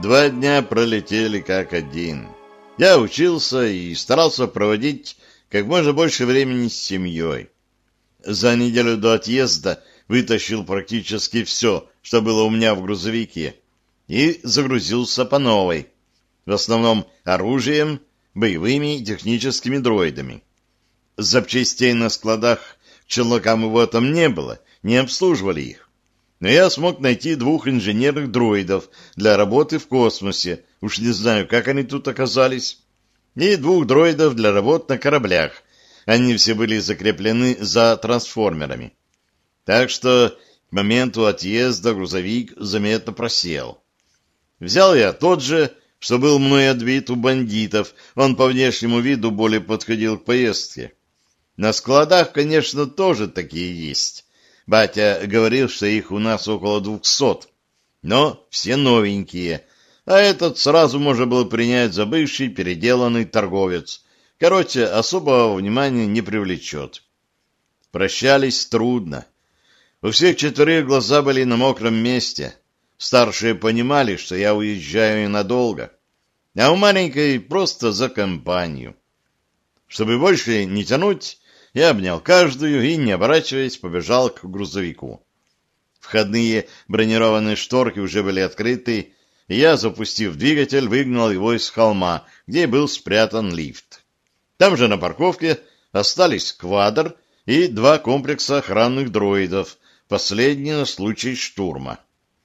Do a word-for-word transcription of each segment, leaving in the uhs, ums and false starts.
Два дня пролетели как один. Я учился и старался проводить как можно больше времени с семьей. За неделю до отъезда вытащил практически все, что было у меня в грузовике, и загрузился по новой, в основном оружием, боевыми и техническими дроидами. Запчастей на складах к челнокам его там не было, не обслуживали их. Но я смог найти двух инженерных дроидов для работы в космосе, уж не знаю, как они тут оказались, и двух дроидов для работ на кораблях. Они все были закреплены за трансформерами. Так что к моменту отъезда грузовик заметно просел. Взял я тот же, что был мной отбит у бандитов, он по внешнему виду более подходил к поездке. На складах, конечно, тоже такие есть. Батя говорил, что их у нас около двухсот, но все новенькие, а этот сразу можно было принять за бывший переделанный торговец. Короче, особого внимания не привлечет. Прощались трудно. У всех четверых глаза были на мокром месте. Старшие понимали, что я уезжаю надолго, а у маленькой просто за компанию. Чтобы больше не тянуть, я обнял каждую и, не оборачиваясь, побежал к грузовику. Входные бронированные шторки уже были открыты, и я, запустив двигатель, выгнал его из холма, где был спрятан лифт. Там же на парковке остались квадр и два комплекса охранных дроидов, последний на случай штурма.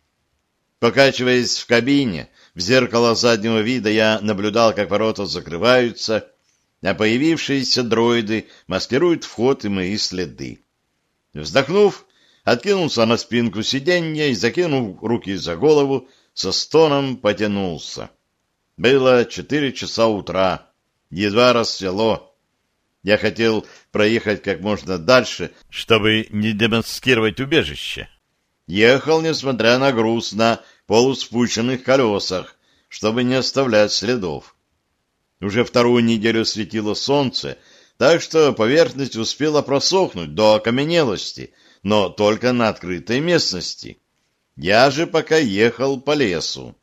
Покачиваясь в кабине, в зеркало заднего вида я наблюдал, как ворота закрываются, а появившиеся дроиды маскируют вход и мои следы. Вздохнув, откинулся на спинку сиденья и, закинув руки за голову, со стоном потянулся. Было четыре часа утра, едва рассвело. Я хотел проехать как можно дальше, чтобы не демаскировать убежище. Ехал, несмотря на груз, на полуспущенных колесах, чтобы не оставлять следов. Уже вторую неделю светило солнце, так что поверхность успела просохнуть до окаменелости, но только на открытой местности. Я же пока ехал по лесу.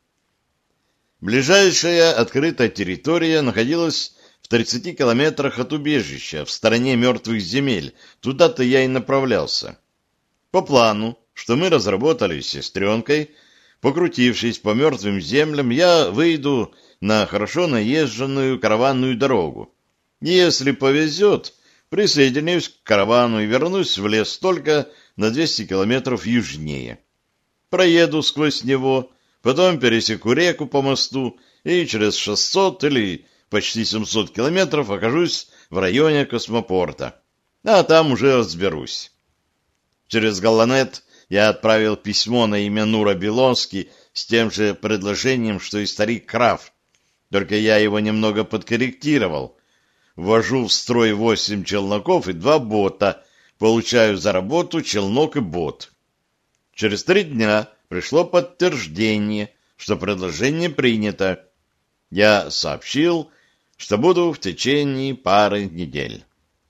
Ближайшая открытая территория находилась в тридцати километрах от убежища, в стороне мертвых земель. Туда-то я и направлялся. По плану, что мы разработали с сестренкой, покрутившись по мертвым землям, я выйду на хорошо наезженную караванную дорогу. Если повезет, присоединюсь к каравану и вернусь в лес только на двести километров южнее. Проеду сквозь него, потом пересеку реку по мосту и через шестьсот или почти семьсот километров окажусь в районе космопорта. А там уже разберусь. Через Галланет я отправил письмо на имя Нура Белонски с тем же предложением, что и старик Крафт. Только я его немного подкорректировал. Ввожу в строй восемь челноков и два бота. Получаю за работу челнок и бот. Через три дня пришло подтверждение, что предложение принято. Я сообщил, что буду в течение пары недель.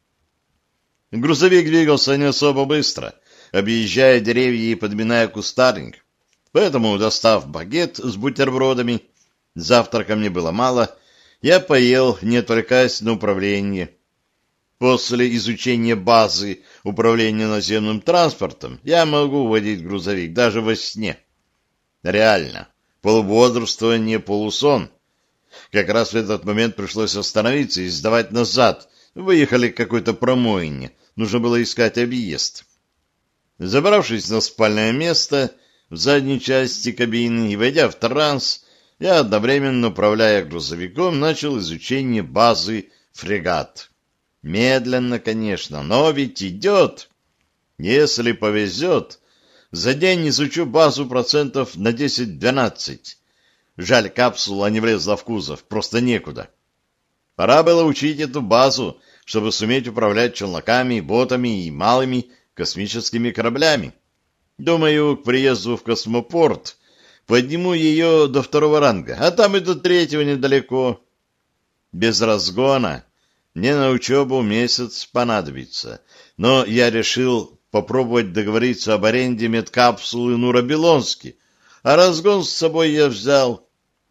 Грузовик двигался не особо быстро, объезжая деревья и подминая кустарник. Поэтому, достав багет с бутербродами, завтрака мне было мало, я поел, не отвлекаясь на управление. После изучения базы управления наземным транспортом я могу водить грузовик даже во сне. Реально, полубодрствование, полусон. Как раз в этот момент пришлось остановиться и сдавать назад. Выехали к какой-то промоине, нужно было искать объезд. Забравшись на спальное место в задней части кабины и войдя в транс, я, одновременно управляя грузовиком, начал изучение базы «Фрегат». Медленно, конечно, но ведь идет. Если повезет, за день изучу базу процентов на десять-двенадцать. Жаль, капсула не влезла в кузов, просто некуда. Пора было учить эту базу, чтобы суметь управлять челноками, ботами и малыми космическими кораблями. Думаю, к приезду в космопорт подниму ее до второго ранга, а там и до третьего недалеко. Без разгона мне на учебу месяц понадобится, но я решил попробовать договориться об аренде медкапсулы Нура Белонски, а разгон с собой я взял.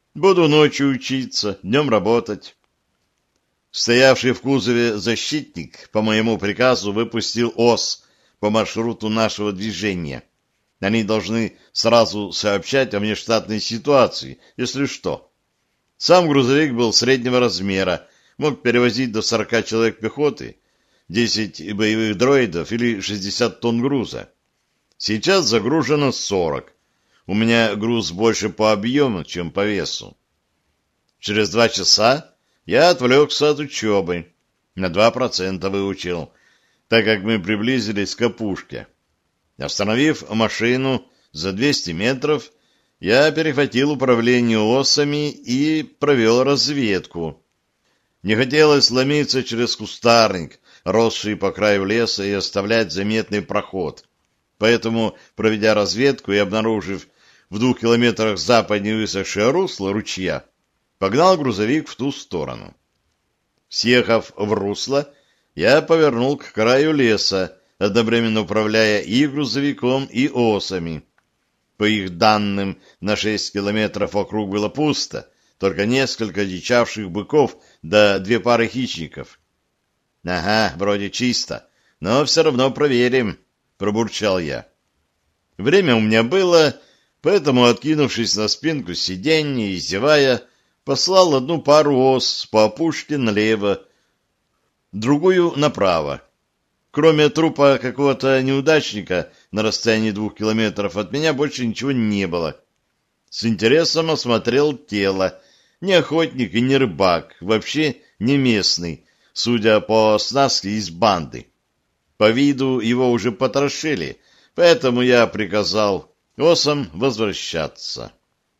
Буду ночью учиться, днем работать. Стоявший в кузове защитник по моему приказу выпустил ос по маршруту нашего движения. Они должны сразу сообщать о внештатной ситуации, если что. Сам грузовик был среднего размера, мог перевозить до сорока человек пехоты, десять боевых дроидов или шестьдесят тонн груза. Сейчас загружено сорок. У меня груз больше по объему, чем по весу. Через два часа я отвлекся от учебы. На два процента выучил, так как мы приблизились к опушке. Остановив машину за двести метров, я перехватил управление осами и провел разведку. Не хотелось ломиться через кустарник, росший по краю леса, и оставлять заметный проход. Поэтому, проведя разведку и обнаружив в двух километрах западнее высохшее русло ручья, погнал грузовик в ту сторону. Съехав в русло, я повернул к краю леса, одновременно управляя и грузовиком, и осами. По их данным, на шесть километров вокруг было пусто, только несколько дичавших быков да две пары хищников. — Ага, вроде чисто, но все равно проверим, — пробурчал я. Время у меня было, поэтому, откинувшись на спинку сиденья и зевая, послал одну пару ос по опушке налево, другую направо. Кроме трупа какого-то неудачника на расстоянии двух километров от меня больше ничего не было. С интересом осмотрел тело. Не охотник и не рыбак, вообще не местный, судя по оснастке из банды. По виду его уже потрошили, поэтому я приказал осам возвращаться.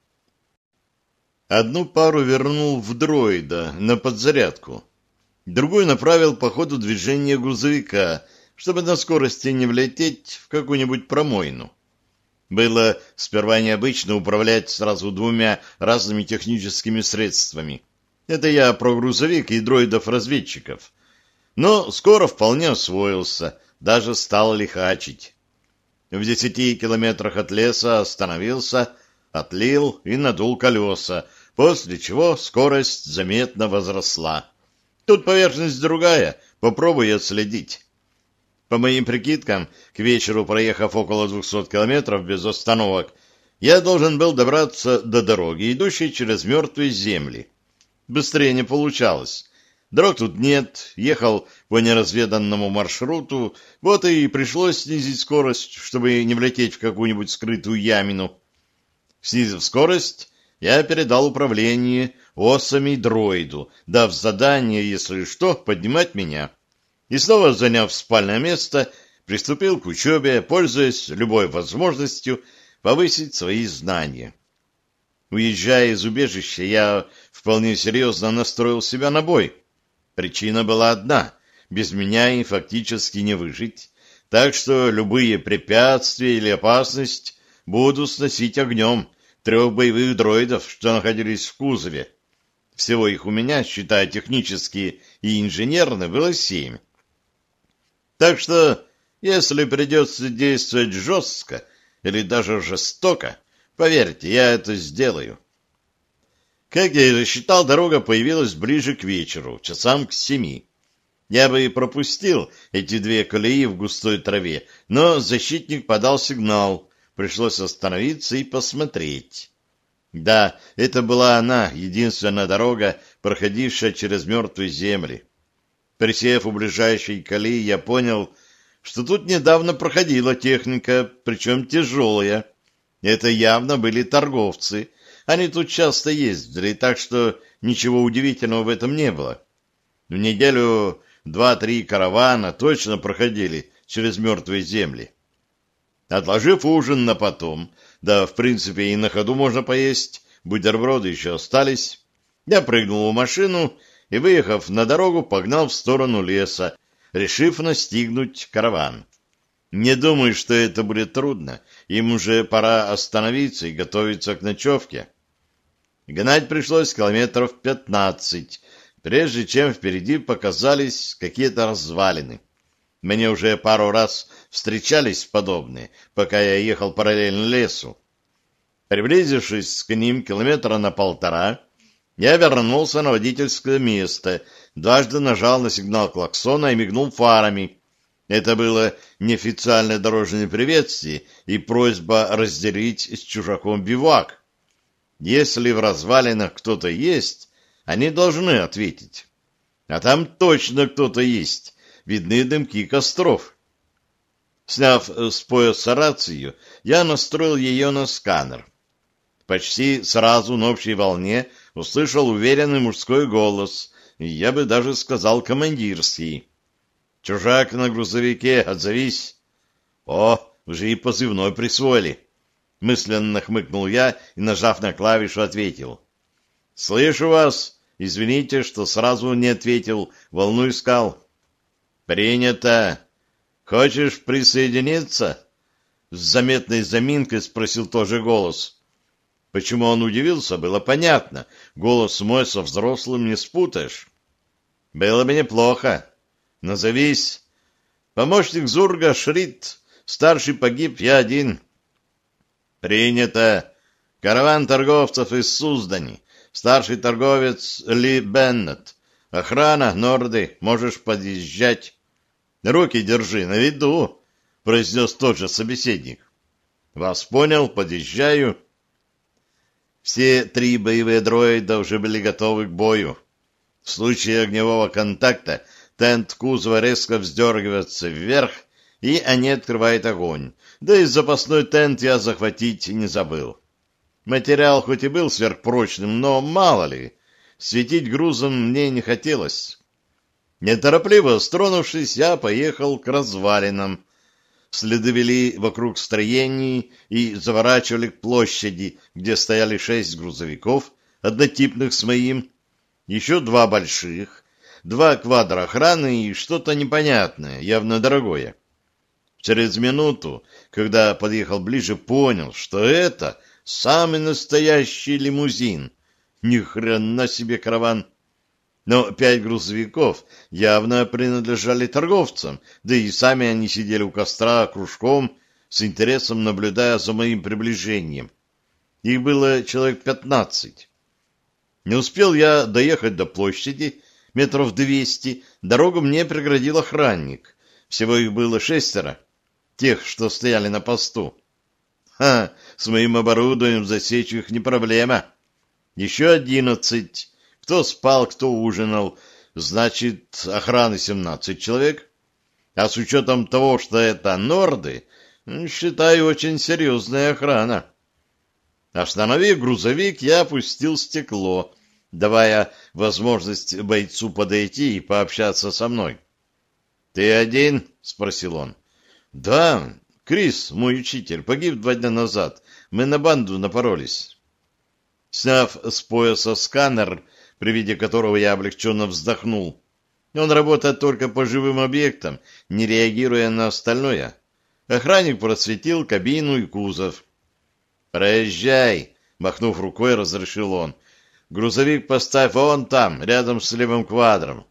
Одну пару вернул в дроида на подзарядку. Другой направил по ходу движения грузовика, чтобы на скорости не влететь в какую-нибудь промойну. Было сперва необычно управлять сразу двумя разными техническими средствами. Это я про грузовик и дроидов-разведчиков. Но скоро вполне освоился, даже стал лихачить. В десяти километрах от леса остановился, отлил и надул колеса, после чего скорость заметно возросла. Тут поверхность другая, попробуй отследить. По моим прикидкам, к вечеру, проехав около двухсот километров без остановок, я должен был добраться до дороги, идущей через мертвые земли. Быстрее не получалось. Дорог тут нет, ехал по неразведанному маршруту, вот и пришлось снизить скорость, чтобы не влететь в какую-нибудь скрытую ямину. Снизив скорость, я передал управление осами дроиду, дав задание, если что, поднимать меня. И снова, заняв спальное место, приступил к учебе, пользуясь любой возможностью повысить свои знания. Уезжая из убежища, я вполне серьезно настроил себя на бой. Причина была одна — без меня им фактически не выжить, так что любые препятствия или опасность буду сносить огнем трех боевых дроидов, что находились в кузове. Всего их у меня, считая технические и инженерные, было семь. Так что, если придется действовать жестко или даже жестоко, поверьте, я это сделаю. Как я и рассчитал, дорога появилась ближе к вечеру, часам к семи. Я бы и пропустил эти две колеи в густой траве, но защитник подал сигнал, пришлось остановиться и посмотреть. Да, это была она, единственная дорога, проходившая через мертвые земли. Присев у ближайшей колеи, я понял, что тут недавно проходила техника, причем тяжелая. Это явно были торговцы. Они тут часто ездили, так что ничего удивительного в этом не было. В неделю два-три каравана точно проходили через мертвые земли. Отложив ужин на потом, да, в принципе, и на ходу можно поесть, бутерброды еще остались, я прыгнул в машину и, выехав на дорогу, погнал в сторону леса, решив настигнуть караван. Не думаю, что это будет трудно, им уже пора остановиться и готовиться к ночевке. Гнать пришлось километров пятнадцать, прежде чем впереди показались какие-то развалины. Мне уже пару раз встречались подобные, пока я ехал параллельно лесу. Приблизившись к ним километра на полтора, я вернулся на водительское место, дважды нажал на сигнал клаксона и мигнул фарами. Это было неофициальное дорожное приветствие и просьба разделить с чужаком бивак. Если в развалинах кто-то есть, они должны ответить. А там точно кто-то есть, видны дымки костров. Сняв с пояса рацию, я настроил ее на сканер. Почти сразу на общей волне услышал уверенный мужской голос, я бы даже сказал командирский. «Чужак на грузовике, отзовись!» «О, уже и позывной присвоили!» Мысленно хмыкнул я и, нажав на клавишу, ответил. «Слышу вас! Извините, что сразу не ответил, волну искал». «Принято! Хочешь присоединиться?» С заметной заминкой спросил тоже голос. Почему он удивился, было понятно. Голос мой со взрослым не спутаешь. «Было бы неплохо. Назовись». «Помощник Зурга Шрит. Старший погиб, я один». «Принято. Караван торговцев из Суздани. Старший торговец Ли Беннет. Охрана, Норды. Можешь подъезжать». «Руки держи на виду», — произнес тот же собеседник. «Вас понял, подъезжаю». Все три боевые дроида уже были готовы к бою. В случае огневого контакта тент кузова резко вздергивается вверх, и они открывают огонь. Да и запасной тент я захватить не забыл. Материал хоть и был сверхпрочным, но мало ли, светить грузом мне не хотелось. Неторопливо стронувшись, я поехал к развалинам. Следы вели вокруг строений и заворачивали к площади, где стояли шесть грузовиков, однотипных с моим, еще два больших, два квадра охраны и что-то непонятное, явно дорогое. Через минуту, когда подъехал ближе, понял, что это самый настоящий лимузин. Ни хрена себе караван! Но пять грузовиков явно принадлежали торговцам, да и сами они сидели у костра кружком, с интересом наблюдая за моим приближением. Их было человек пятнадцать. Не успел я доехать до площади, метров двести, дорогу мне преградил охранник. Всего их было шестеро, тех, что стояли на посту. Ха, с моим оборудованием засечь их не проблема. Еще одиннадцать. Кто спал, кто ужинал, значит, охраны семнадцать человек. А с учетом того, что это норды, считаю, очень серьезная охрана. Остановив грузовик, я опустил стекло, давая возможность бойцу подойти и пообщаться со мной. «Ты один?» — спросил он. «Да, Крис, мой учитель, погиб два дня назад. Мы на банду напоролись». Сняв с пояса сканер, при виде которого я облегченно вздохнул. Он работает только по живым объектам, не реагируя на остальное. Охранник просветил кабину и кузов. «Проезжай!» — махнув рукой, разрешил он. «Грузовик поставь вон там, рядом с левым квадром».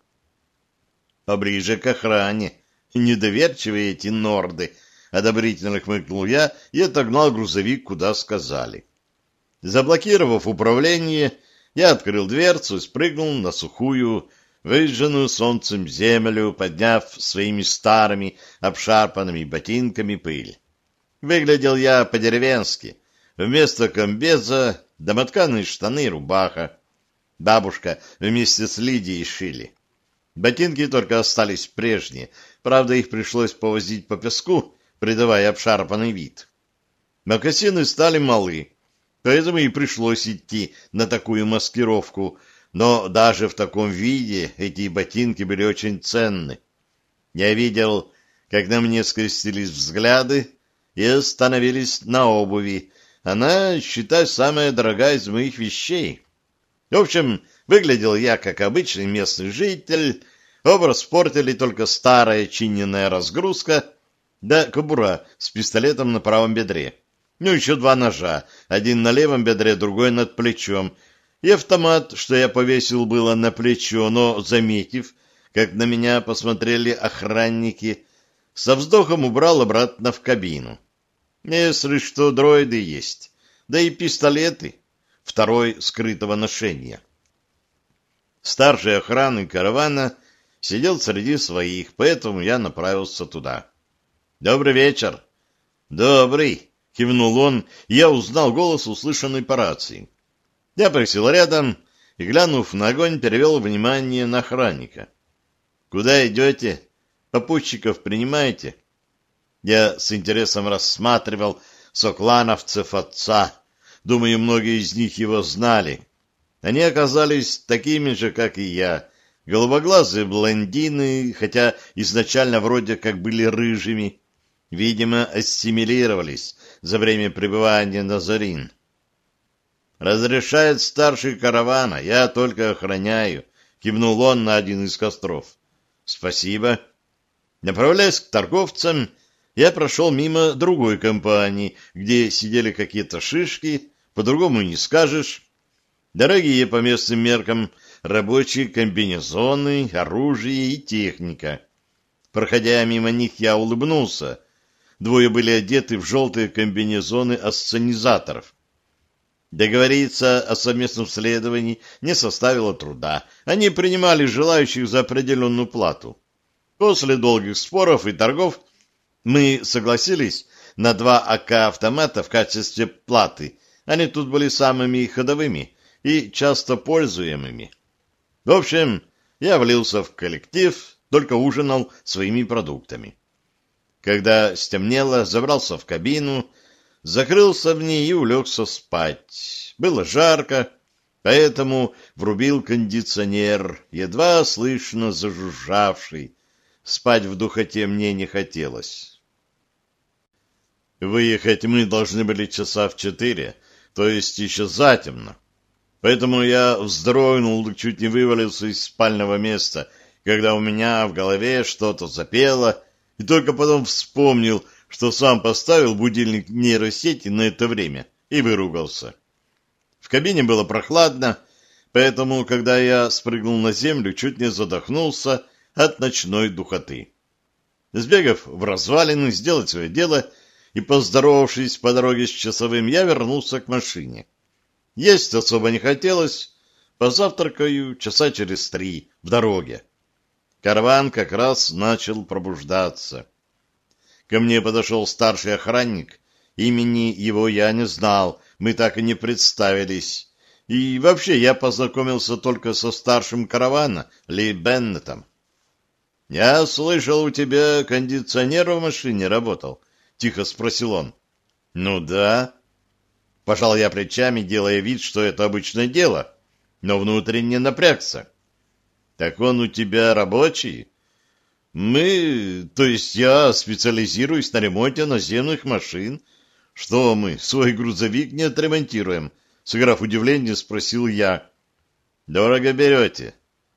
«Поближе к охране. Недоверчивые эти норды!» — одобрительно хмыкнул я и отогнал грузовик, куда сказали. Заблокировав управление, я открыл дверцу и спрыгнул на сухую, выжженную солнцем землю, подняв своими старыми обшарпанными ботинками пыль. Выглядел я по-деревенски. Вместо комбеза домотканые штаны и рубаха. Бабушка вместе с Лидией шили. Ботинки только остались прежние, правда, их пришлось повозить по песку, придавая обшарпанный вид. Мокасины стали малы, поэтому и пришлось идти на такую маскировку, но даже в таком виде эти ботинки были очень ценны. Я видел, как на мне скрестились взгляды и остановились на обуви. Она, считай, самая дорогая из моих вещей. В общем, выглядел я как обычный местный житель. Образ портили только старая чиненная разгрузка да кобура с пистолетом на правом бедре. Ну, еще два ножа, один на левом бедре, другой над плечом, и автомат, что я повесил было на плечо, но, заметив, как на меня посмотрели охранники, со вздохом убрал обратно в кабину. Если что, дроиды есть. да и пистолеты второй скрытого ношения. Старший охраны каравана сидел среди своих, поэтому я направился туда. «Добрый вечер!» «Добрый!» — кивнул он, и я узнал голос, услышанный по рации. Я присел рядом и, глянув на огонь, перевел внимание на охранника. «Куда идете? Попутчиков принимаете?» Я с интересом рассматривал соклановцев отца. Думаю, многие из них его знали. Они оказались такими же, как и я. Голубоглазые блондины, хотя изначально вроде как были рыжими. Видимо, ассимилировались за время пребывания на Зорин. «Разрешает старший каравана, я только охраняю», — кивнул он на один из костров. «Спасибо». Направляясь к торговцам, я прошел мимо другой компании, где сидели какие-то шишки, по-другому не скажешь. Дорогие по местным меркам рабочие комбинезоны, оружие и техника. Проходя мимо них, я улыбнулся. Двое были одеты в желтые комбинезоны асценизаторов. Договориться о совместном следовании не составило труда. Они принимали желающих за определенную плату. После долгих споров и торгов мы согласились на два А К-автомата в качестве платы. Они тут были самыми ходовыми и часто пользуемыми. В общем, я влился в коллектив, только ужинал своими продуктами. Когда стемнело, забрался в кабину, закрылся в ней и улегся спать. Было жарко, поэтому врубил кондиционер, едва слышно зажужжавший. Спать в духоте мне не хотелось. Выехать мы должны были часа в четыре, то есть еще затемно. Поэтому я вздрогнул, чуть не вывалился из спального места, когда у меня в голове что-то запело, и только потом вспомнил, что сам поставил будильник нейросети на это время, и выругался. В кабине было прохладно, поэтому, когда я спрыгнул на землю, чуть не задохнулся от ночной духоты. Сбегав в развалины, сделать свое дело и поздоровавшись по дороге с часовым, я вернулся к машине. Есть особо не хотелось, позавтракаю часа через три в дороге. Караван как раз начал пробуждаться. Ко мне подошел старший охранник, имени его я не знал, мы так и не представились. И вообще я познакомился только со старшим каравана, Ли Беннетом. «Я слышал, у тебя кондиционер в машине работал?» — тихо спросил он. «Ну да». Пожал я плечами, делая вид, что это обычное дело, но внутренне напрягся. «Так он у тебя рабочий?» «Мы, то есть я, специализируюсь на ремонте наземных машин. Что мы, свой грузовик не отремонтируем?» Сыграв удивление, спросил я. «Дорого берете?»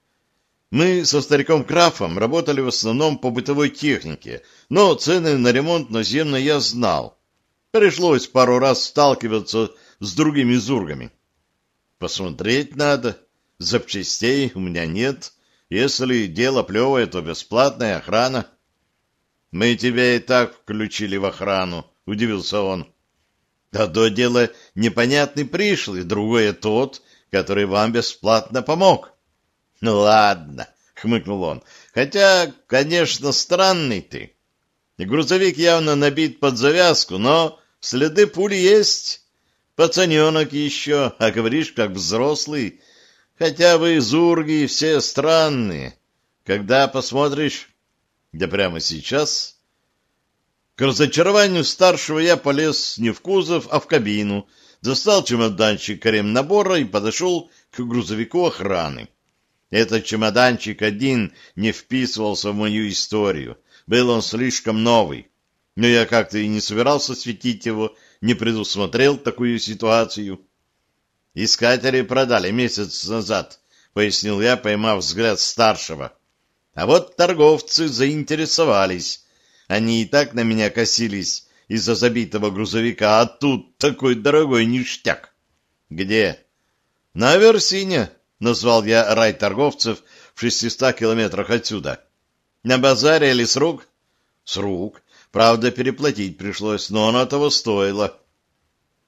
Мы со стариком Крафом работали в основном по бытовой технике, но цены на ремонт наземной я знал. Пришлось пару раз сталкиваться с другими зургами. Посмотреть надо. Запчастей у меня нет. Если дело плевое, то бесплатная охрана. Мы тебя и так включили в охрану, удивился он. Одно дело непонятный пришлый, другое тот, который вам бесплатно помог. «Ну ладно», — хмыкнул он, — «хотя, конечно, странный ты. Грузовик явно набит под завязку, но следы пули есть. Пацаненок еще, а говоришь, как взрослый. Хотя вы, зурги, все странные. Когда посмотришь?» «Да прямо сейчас». К разочарованию старшего я полез не в кузов, а в кабину, достал чемоданчик ремнабора и подошел к грузовику охраны. Этот чемоданчик один не вписывался в мою историю. Был он слишком новый. Но я как-то и не собирался светить его, не предусмотрел такую ситуацию. «Искатели продали месяц назад», — пояснил я, поймав взгляд старшего. «А вот торговцы заинтересовались. Они и так на меня косились из-за забитого грузовика, а тут такой дорогой ништяк». «Где?» «На Аверсине», — назвал я рай торговцев в шестистах километрах отсюда. «На базаре или с рук?» «С рук. Правда, переплатить пришлось, но оно того стоило».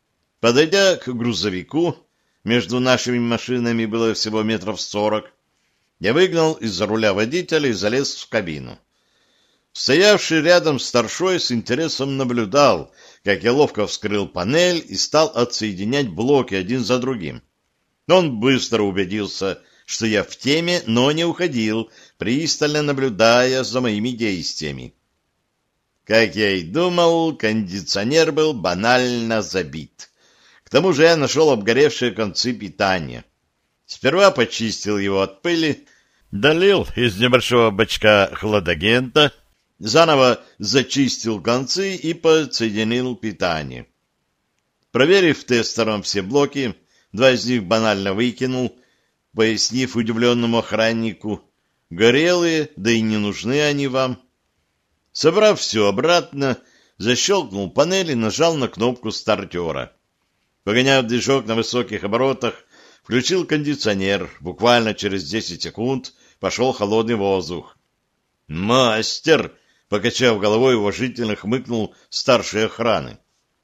Подойдя к грузовику, между нашими машинами было всего метров сорок, я выгнал из-за руля водителя и залез в кабину. Стоявший рядом старшой с интересом наблюдал, как я ловко вскрыл панель и стал отсоединять блоки один за другим. Он быстро убедился, что я в теме, но не уходил, пристально наблюдая за моими действиями. Как я и думал, кондиционер был банально забит. К тому же я нашел обгоревшие концы питания. Сперва почистил его от пыли, долил из небольшого бачка хладагента, заново зачистил концы и подсоединил питание. Проверив тестером все блоки, два из них банально выкинул, пояснив удивленному охраннику: горелые, да и не нужны они вам. Собрав все обратно, защелкнул панель и нажал на кнопку стартера. Погоняв движок на высоких оборотах, включил кондиционер. Буквально через десять секунд пошел холодный воздух. «Мастер!» — покачав головой, уважительно хмыкнул старший охраны.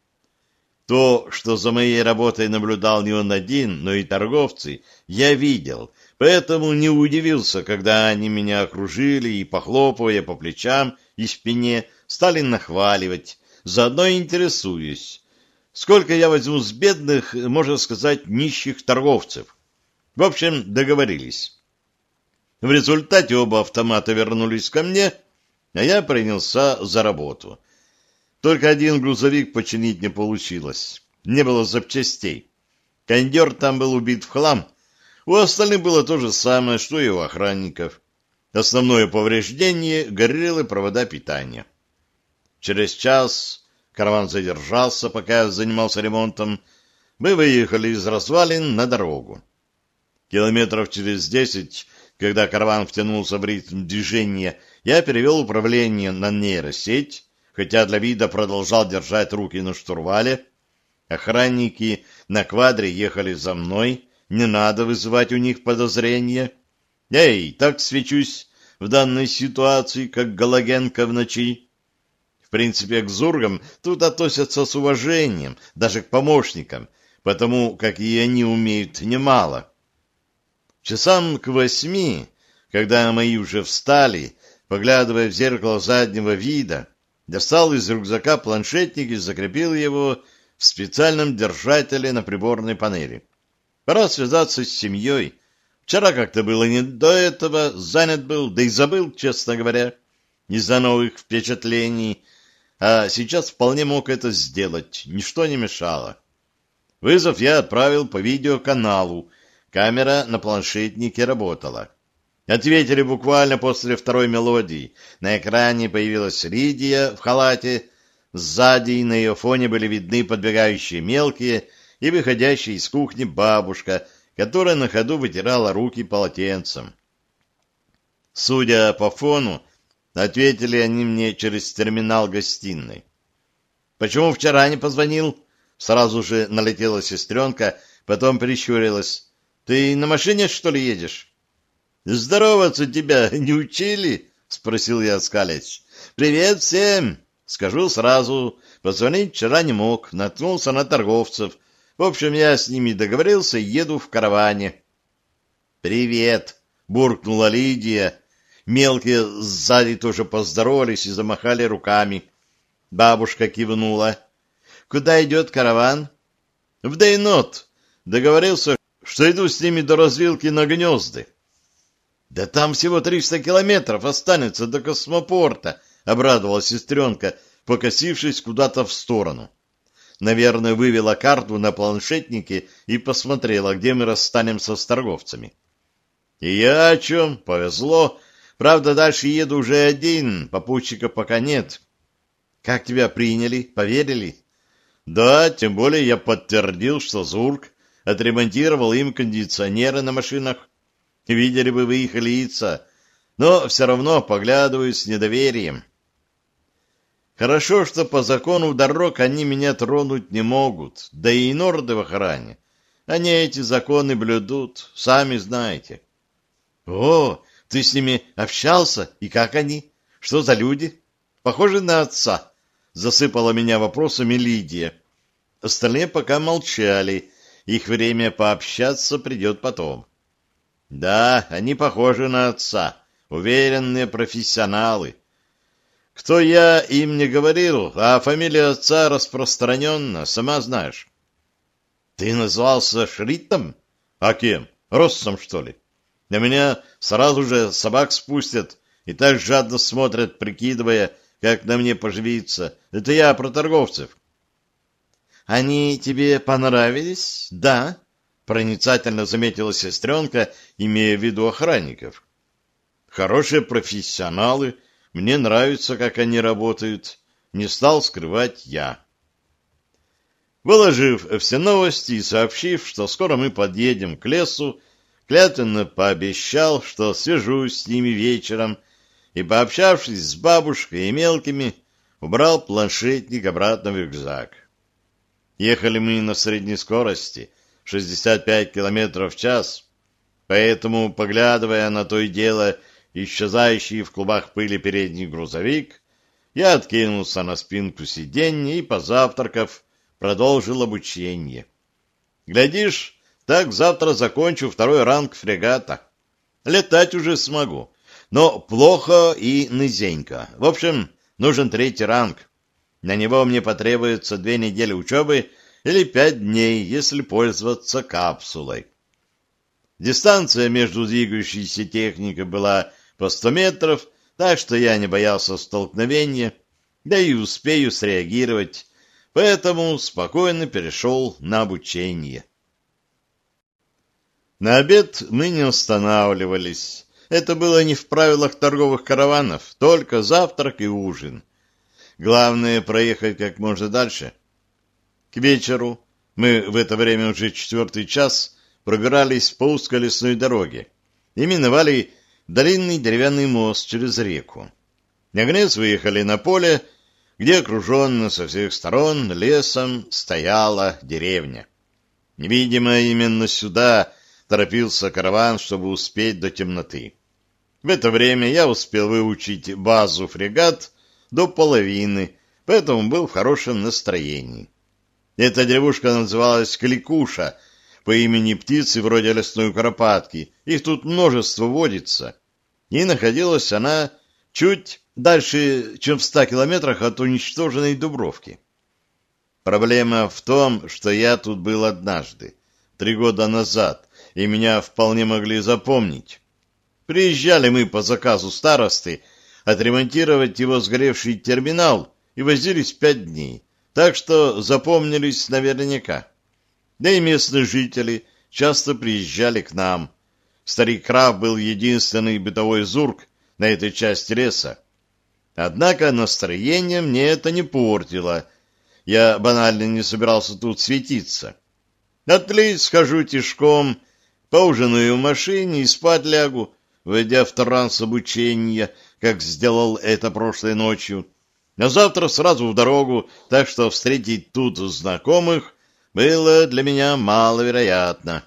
То, что за моей работой наблюдал не он один, но и торговцы, я видел, поэтому не удивился, когда они меня окружили и, похлопывая по плечам и спине, стали нахваливать, заодно интересуясь, сколько я возьму с бедных, можно сказать, нищих торговцев. В общем, договорились. В результате оба автомата вернулись ко мне, а я принялся за работу. Только один грузовик починить не получилось. Не было запчастей. Кондер там был убит в хлам. У остальных было то же самое, что и у охранников. Основное повреждение — горелые провода питания. Через час караван задержался, пока я занимался ремонтом. Мы выехали из развалин на дорогу. Километров через десять, когда караван втянулся в ритм движения, я перевел управление на нейросеть, хотя для вида продолжал держать руки на штурвале. Охранники на квадре ехали за мной, не надо вызывать у них подозрения. Я и так свечусь в данной ситуации, как Галагенко в ночи. В принципе, к зургам тут относятся с уважением, даже к помощникам, потому как и они умеют немало. Часам к восьми, когда мои уже встали, поглядывая в зеркало заднего вида, достал из рюкзака планшетник и закрепил его в специальном держателе на приборной панели. Пора связаться с семьей. Вчера как-то было не до этого, занят был, да и забыл, честно говоря, из-за новых впечатлений, а сейчас вполне мог это сделать, ничто не мешало. Вызов я отправил по видеоканалу, камера на планшетнике работала. Ответили буквально после второй мелодии. На экране появилась Лидия в халате. Сзади и на ее фоне были видны подбегающие мелкие и выходящие из кухни бабушка, которая на ходу вытирала руки полотенцем. Судя по фону, ответили они мне через терминал гостиной. «Почему вчера не позвонил?» Сразу же налетела сестренка, потом прищурилась. «Ты на машине, что ли, едешь?» «Здороваться тебя не учили?» — спросил я, скалясь. «Привет всем!» Скажу сразу. Позвонить вчера не мог, наткнулся на торговцев. В общем, я с ними договорился и еду в караване. «Привет!» — буркнула Лидия. Мелкие сзади тоже поздоровались и замахали руками. Бабушка кивнула. «Куда идет караван?» «В Дейнот. Договорился, что иду с ними до развилки на Гнезды». «Да там всего триста километров останется до космопорта», — обрадовалась сестренка, покосившись куда-то в сторону. Наверное, вывела карту на планшетнике и посмотрела, где мы расстанемся с торговцами. «И я о чем? Повезло. Правда, дальше еду уже один, попутчика пока нет». «Как тебя приняли? Поверили?» «Да, тем более я подтвердил, что Зург отремонтировал им кондиционеры на машинах. Видели бы вы их лица, но все равно поглядываю с недоверием. Хорошо, что по закону дорог они меня тронуть не могут, да и норды в охране. Они эти законы блюдут, сами знаете». «О, ты с ними общался? И как они? Что за люди? Похожи на отца?» Засыпала меня вопросами Лидия. Остальные пока молчали, их время пообщаться придет потом. Да, они похожи на отца, уверенные профессионалы. Кто я, им не говорил, а фамилия отца распространенна, сама знаешь. Ты назвался Шритом? А кем? Россом, что ли? На меня сразу же собак спустят и так жадно смотрят, прикидывая, как на мне поживиться. Это я про торговцев. Они тебе понравились? Да, проницательно заметила сестренка, имея в виду охранников. Хорошие профессионалы, мне нравится, как они работают, не стал скрывать я. Выложив все новости и сообщив, что скоро мы подъедем к лесу, клятвенно пообещал, что свяжусь с ними вечером, и, пообщавшись с бабушкой и мелкими, убрал планшетник обратно в рюкзак. Ехали мы на средней скорости, шестьдесят пять километров в час, поэтому, поглядывая на то и дело исчезающий в клубах пыли передний грузовик, я откинулся на спинку сиденья и, позавтракав, продолжил обучение. Глядишь, так завтра закончу второй ранг фрегата. Летать уже смогу, но плохо и низенько. В общем, нужен третий ранг. На него мне потребуется две недели учебы или пять дней, если пользоваться капсулой. Дистанция между двигающейся техникой была по сто метров, так что я не боялся столкновения, да и успею среагировать, поэтому спокойно перешел на обучение. На обед мы не останавливались. Это было не в правилах торговых караванов, только завтрак и ужин. Главное — проехать как можно дальше. К вечеру, мы в это время уже четвертый час, пробирались по узкой лесной дороге и миновали длинный деревянный мост через реку. Наконец выехали на поле, где, окруженно со всех сторон лесом, стояла деревня. Видимо, именно сюда торопился караван, чтобы успеть до темноты. В это время я успел выучить базу фрегат до половины, поэтому был в хорошем настроении. Эта деревушка называлась Кликуша, по имени птицы вроде лесной куропатки. Их тут множество водится. И находилась она чуть дальше, чем в ста километрах от уничтоженной Дубровки. Проблема в том, что я тут был однажды, три года назад, и меня вполне могли запомнить. Приезжали мы по заказу старосты отремонтировать его сгоревший терминал и возились пять дней, так что запомнились наверняка. Да и местные жители часто приезжали к нам. Старик Краб был единственный бытовой зурк на этой части леса. Однако настроение мне это не портило. Я банально не собирался тут светиться. Отлить схожу тишком, поужинаю в машине и спать лягу, войдя в транс обучения, как сделал это прошлой ночью. А завтра сразу в дорогу, так что встретить тут знакомых было для меня маловероятно.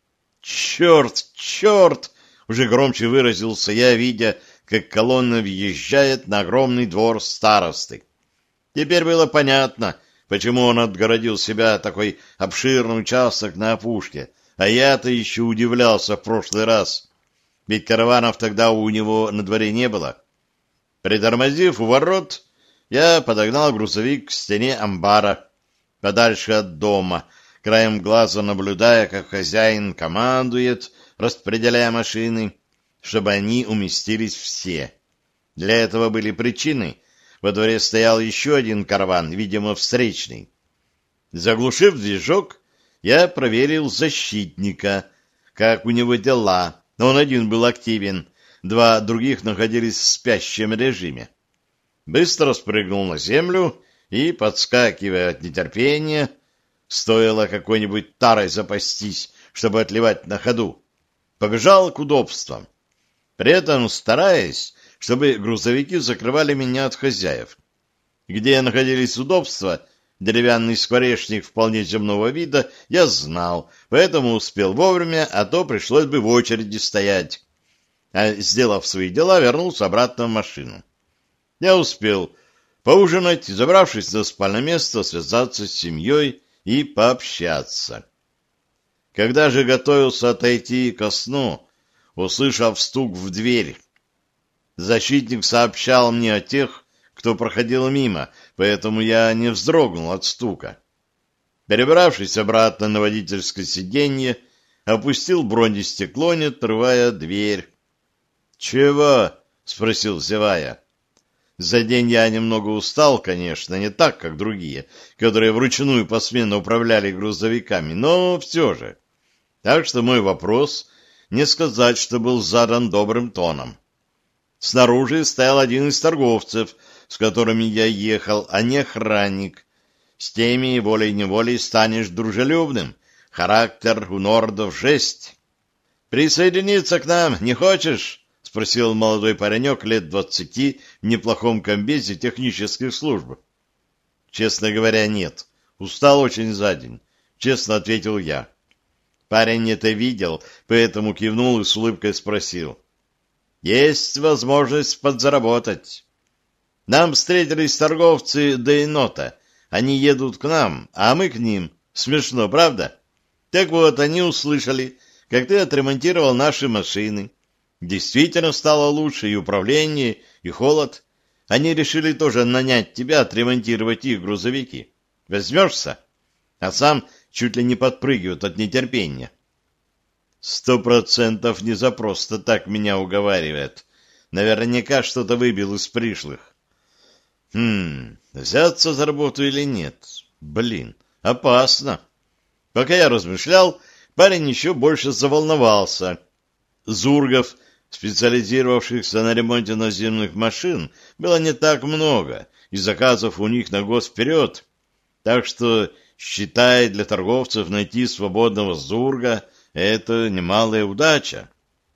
«Черт, черт!» — уже громче выразился я, видя, как колонна въезжает на огромный двор старосты. Теперь было понятно, почему он отгородил себя такой обширный участок на опушке, а я-то еще удивлялся в прошлый раз, ведь караванов тогда у него на дворе не было. Притормозив у ворот, я подогнал грузовик к стене амбара, подальше от дома, краем глаза наблюдая, как хозяин командует, распределяя машины, чтобы они уместились все. Для этого были причины. Во дворе стоял еще один караван, видимо, встречный. Заглушив движок, я проверил защитника, как у него дела. Он один был активен, два других находились в спящем режиме. Быстро спрыгнул на землю и, подскакивая от нетерпения, стоило какой-нибудь тарой запастись, чтобы отливать на ходу, побежал к удобствам, при этом стараясь, чтобы грузовики закрывали меня от хозяев. Где находились удобства, деревянный скворечник вполне земного вида, я знал, поэтому успел вовремя, а то пришлось бы в очереди стоять. А, сделав свои дела, вернулся обратно в машину. Я успел поужинать, забравшись на спальное место, связаться с семьей и пообщаться. Когда же готовился отойти ко сну, услышав стук в дверь, защитник сообщал мне о тех, кто проходил мимо, поэтому я не вздрогнул от стука. Перебравшись обратно на водительское сиденье, опустил бронестекло, не отрывая дверь. «Чего?» — спросил, зевая. За день я немного устал, конечно, не так, как другие, которые вручную посменно управляли грузовиками, но все же. Так что мой вопрос, не сказать, что был задан добрым тоном. Снаружи стоял один из торговцев, с которыми я ехал, а не охранник. С теми волей-неволей станешь дружелюбным. Характер у нордов жесть. «Присоединиться к нам не хочешь?» — спросил молодой паренек лет двадцати в неплохом комбезе технических служб. «Честно говоря, нет. Устал очень за день», — честно ответил я. Парень это видел, поэтому кивнул и с улыбкой спросил. «Есть возможность подзаработать. Нам встретились торговцы Дейнота. Они едут к нам, а мы к ним. Смешно, правда? Так вот, они услышали, как ты отремонтировал наши машины. Действительно стало лучше и управление, и холод. Они решили тоже нанять тебя отремонтировать их грузовики. Возьмешься?» А сам чуть ли не подпрыгивает от нетерпения. Сто процентов не за просто так меня уговаривает. Наверняка что-то выбил из пришлых. Хм, взяться за работу или нет? Блин, опасно. Пока я размышлял, парень еще больше заволновался. Зургов, специализировавшихся на ремонте наземных машин, было не так много, и заказов у них на год вперед. Так что, считай, для торговцев найти свободного зурга — это немалая удача.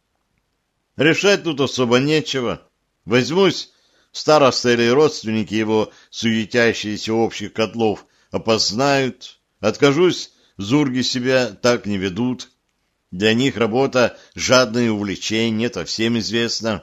Решать тут особо нечего. Возьмусь, староста или родственники его, суетящиеся общих котлов, опознают. Откажусь, зурги себя так не ведут. Для них работа — жадное увлечение, это всем известно.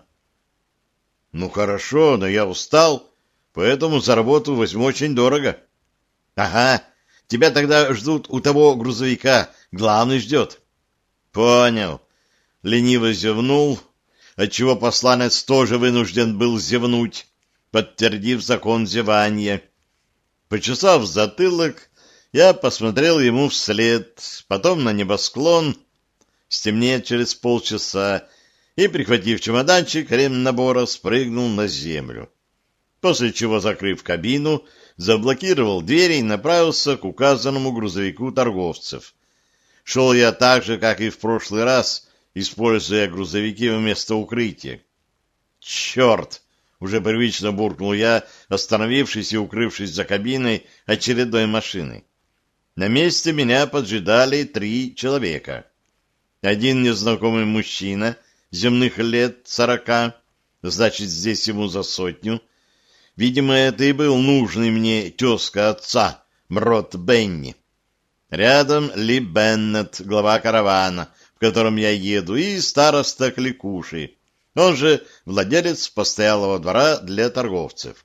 Ну хорошо, но я устал, поэтому за работу возьму очень дорого. Ага, тебя тогда ждут у того грузовика, главный ждет. Понял. Лениво зевнул, отчего посланец тоже вынужден был зевнуть, подтвердив закон зевания. Почесав затылок, я посмотрел ему вслед, потом на небосклон, стемнеет через полчаса, и, прихватив чемоданчик ремнабора, спрыгнул на землю. После чего, закрыв кабину, заблокировал двери и направился к указанному грузовику торговцев. Шел я так же, как и в прошлый раз, используя грузовики вместо укрытия. «Черт!» — уже привычно буркнул я, остановившись и укрывшись за кабиной очередной машины. На месте меня поджидали три человека. Один незнакомый мужчина, земных лет сорока, значит, здесь ему за сотню. Видимо, это и был нужный мне тезка отца, Мрот Бенни. Рядом Ли Беннет, глава каравана, в котором я еду, и староста Кликуши, он же владелец постоялого двора для торговцев.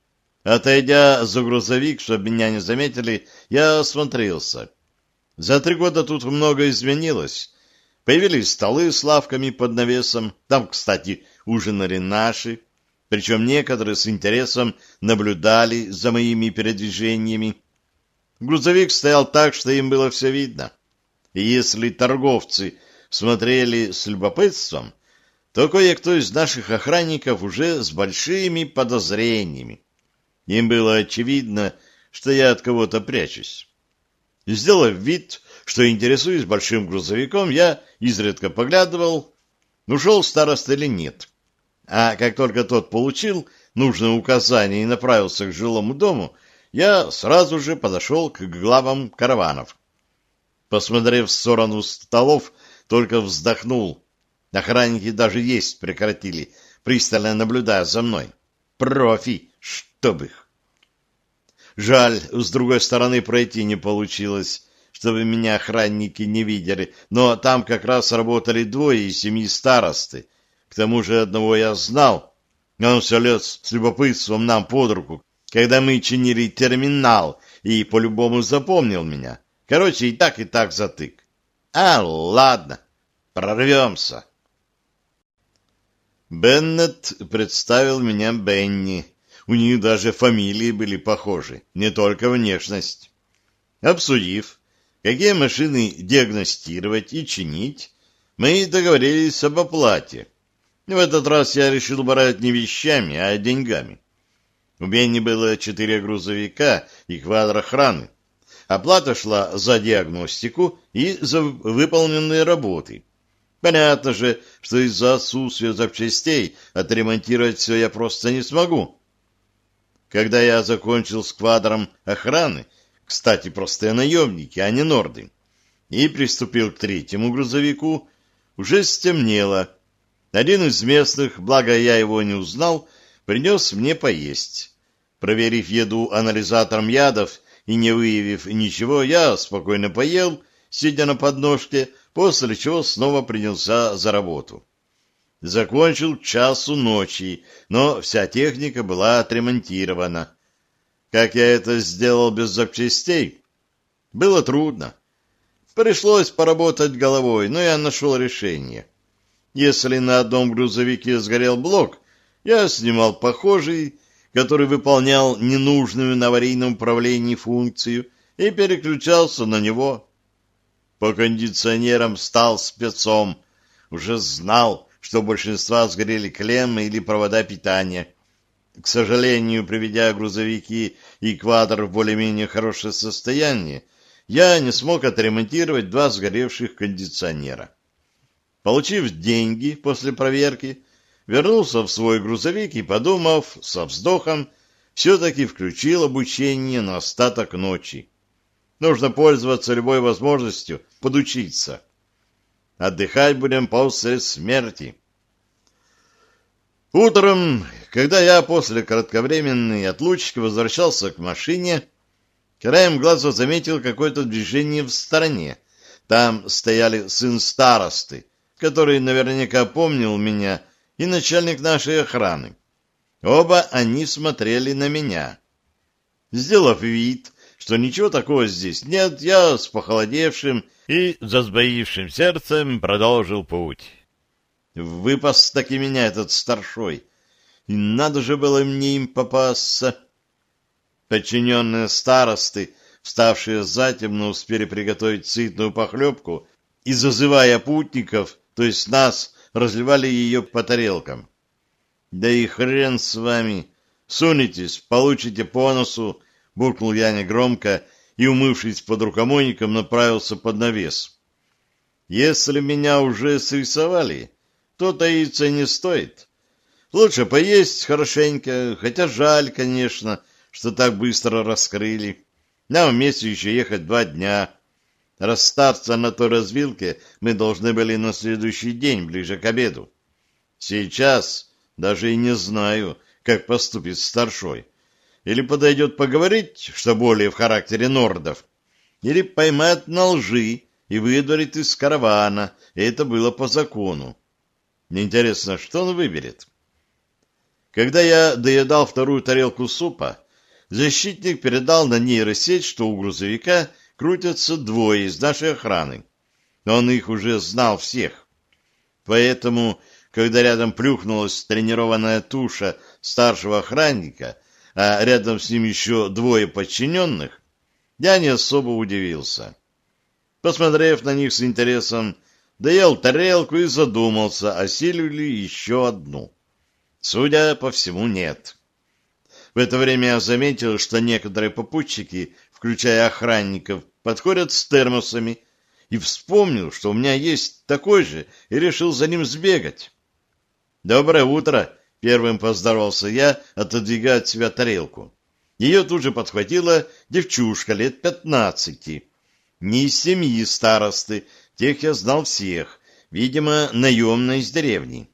Отойдя за грузовик, чтобы меня не заметили, я осмотрелся. За три года тут много изменилось. Появились столы с лавками под навесом, там, кстати, ужинали наши, причем некоторые с интересом наблюдали за моими передвижениями. Грузовик стоял так, что им было все видно. И если торговцы смотрели с любопытством, то кое-кто из наших охранников уже с большими подозрениями. Им было очевидно, что я от кого-то прячусь. Сделав вид, что интересуюсь большим грузовиком, я изредка поглядывал, ушел староста или нет. А как только тот получил нужное указание и направился к жилому дому, я сразу же подошел к главам караванов. Посмотрев в сторону столов, только вздохнул. Охранники даже есть прекратили, пристально наблюдая за мной. Профи, чтоб их! Жаль, с другой стороны пройти не получилось, чтобы меня охранники не видели, но там как раз работали двое из семи старосты. К тому же одного я знал, он все лез с любопытством нам под руку, когда мы чинили терминал, и по-любому запомнил меня. Короче, и так, и так затык. А, ладно, прорвемся. Беннет представил меня Бенни. У них даже фамилии были похожи, не только внешность. Обсудив, какие машины диагностировать и чинить, мы договорились об оплате. В этот раз я решил брать не вещами, а деньгами. У Бенни было четыре грузовика и квадрохраны. Оплата шла за диагностику и за выполненные работы. Понятно же, что из-за отсутствия запчастей отремонтировать все я просто не смогу. Когда я закончил с квадром охраны, кстати, простые наемники, а не норды, и приступил к третьему грузовику, уже стемнело. Один из местных, благо я его не узнал, принес мне поесть. Проверив еду анализатором ядов и не выявив ничего, я спокойно поел, сидя на подножке, после чего снова принялся за работу. Закончил к часу ночи, но вся техника была отремонтирована. Как я это сделал без запчастей? Было трудно. Пришлось поработать головой, но я нашел решение. Если на одном грузовике сгорел блок, я снимал похожий, который выполнял ненужную на аварийном управлении функцию, и переключался на него. По кондиционерам стал спецом, уже знал, что у большинства сгорели клеммы или провода питания. К сожалению, приведя грузовики и квадр в более-менее хорошее состояние, я не смог отремонтировать два сгоревших кондиционера. Получив деньги после проверки, вернулся в свой грузовик и, подумав, со вздохом, все-таки включил обучение на остаток ночи. Нужно пользоваться любой возможностью подучиться. Отдыхать будем после смерти. Утром, когда я после кратковременной отлучки возвращался к машине, краем глаза заметил какое-то движение в стороне. Там стояли сын старосты, который наверняка помнил меня, и начальник нашей охраны. Оба они смотрели на меня. Сделав вид, что ничего такого здесь нет, я с похолодевшим и засбоившим сердцем продолжил путь. Выпас-таки меня этот старшой, и надо же было мне им попасться. Подчиненные старосты, вставшие затемно, успели приготовить сытную похлебку и, зазывая путников, то есть нас, разливали ее по тарелкам. Да и хрен с вами, сунетесь, получите по носу, буркнул я негромко и, умывшись под рукомойником, направился под навес. Если меня уже срисовали, то таиться не стоит. Лучше поесть хорошенько, хотя жаль, конечно, что так быстро раскрыли. Нам вместе еще ехать два дня. Расстаться на той развилке мы должны были на следующий день, ближе к обеду. Сейчас даже и не знаю, как поступит старшой. Или подойдет поговорить, что более в характере нордов, или поймает на лжи и выдворит из каравана, и это было по закону. Мне интересно, что он выберет. Когда я доедал вторую тарелку супа, защитник передал на нейросеть, что у грузовика крутятся двое из нашей охраны. Он их уже знал всех. Поэтому, когда рядом плюхнулась тренированная туша старшего охранника, а рядом с ним еще двое подчиненных, я не особо удивился. Посмотрев на них с интересом, доел тарелку и задумался, осилю ли еще одну. Судя по всему, нет. В это время я заметил, что некоторые попутчики, включая охранников, подходят с термосами, и вспомнил, что у меня есть такой же, и решил за ним сбегать. «Доброе утро!» — первым поздоровался я, отодвигая от себя тарелку. Ее тут же подхватила девчушка лет пятнадцати. Не из семьи старосты, тех я знал всех, видимо, наемная из деревни.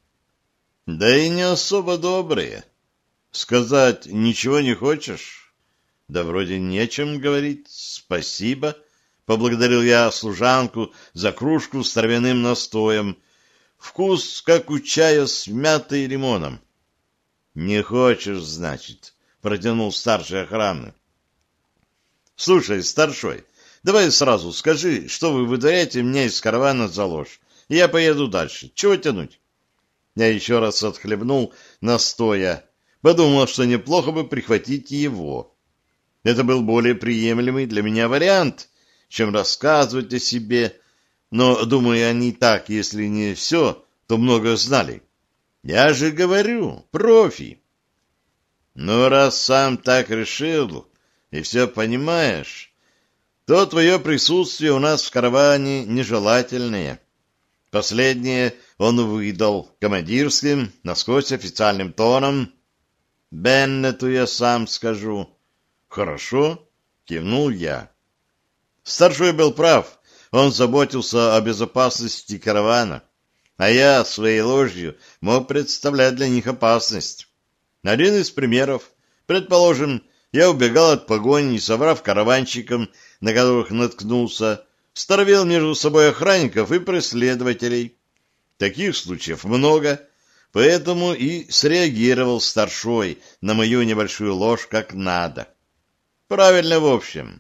Да и не особо добрые. Сказать ничего не хочешь? Да вроде нечем говорить. Спасибо. Поблагодарил я служанку за кружку с травяным настоем. Вкус, как у чая с мятой и лимоном. Не хочешь, значит, протянул старший охраны. Слушай, старшой, давай сразу скажи, что вы выдворяете меня из каравана за ложь, и я поеду дальше. Чего тянуть? Я еще раз отхлебнул настоя, подумал, что неплохо бы прихватить его. Это был более приемлемый для меня вариант, чем рассказывать о себе, но, думаю, они так, если не все, то много знали. Я же говорю, профи. Ну, раз сам так решил и все понимаешь, то твое присутствие у нас в караване нежелательное. Последнее он выдал командирским, насквозь официальным тоном. Беннету я сам скажу. Хорошо, кивнул я. Старшой был прав, он заботился о безопасности каравана, а я своей ложью мог представлять для них опасность. Один из примеров. Предположим, я убегал от погони, собрав караванщикам, на которых наткнулся, стравил между собой охранников и преследователей. Таких случаев много, поэтому и среагировал старшой на мою небольшую ложь как надо. Правильно, в общем.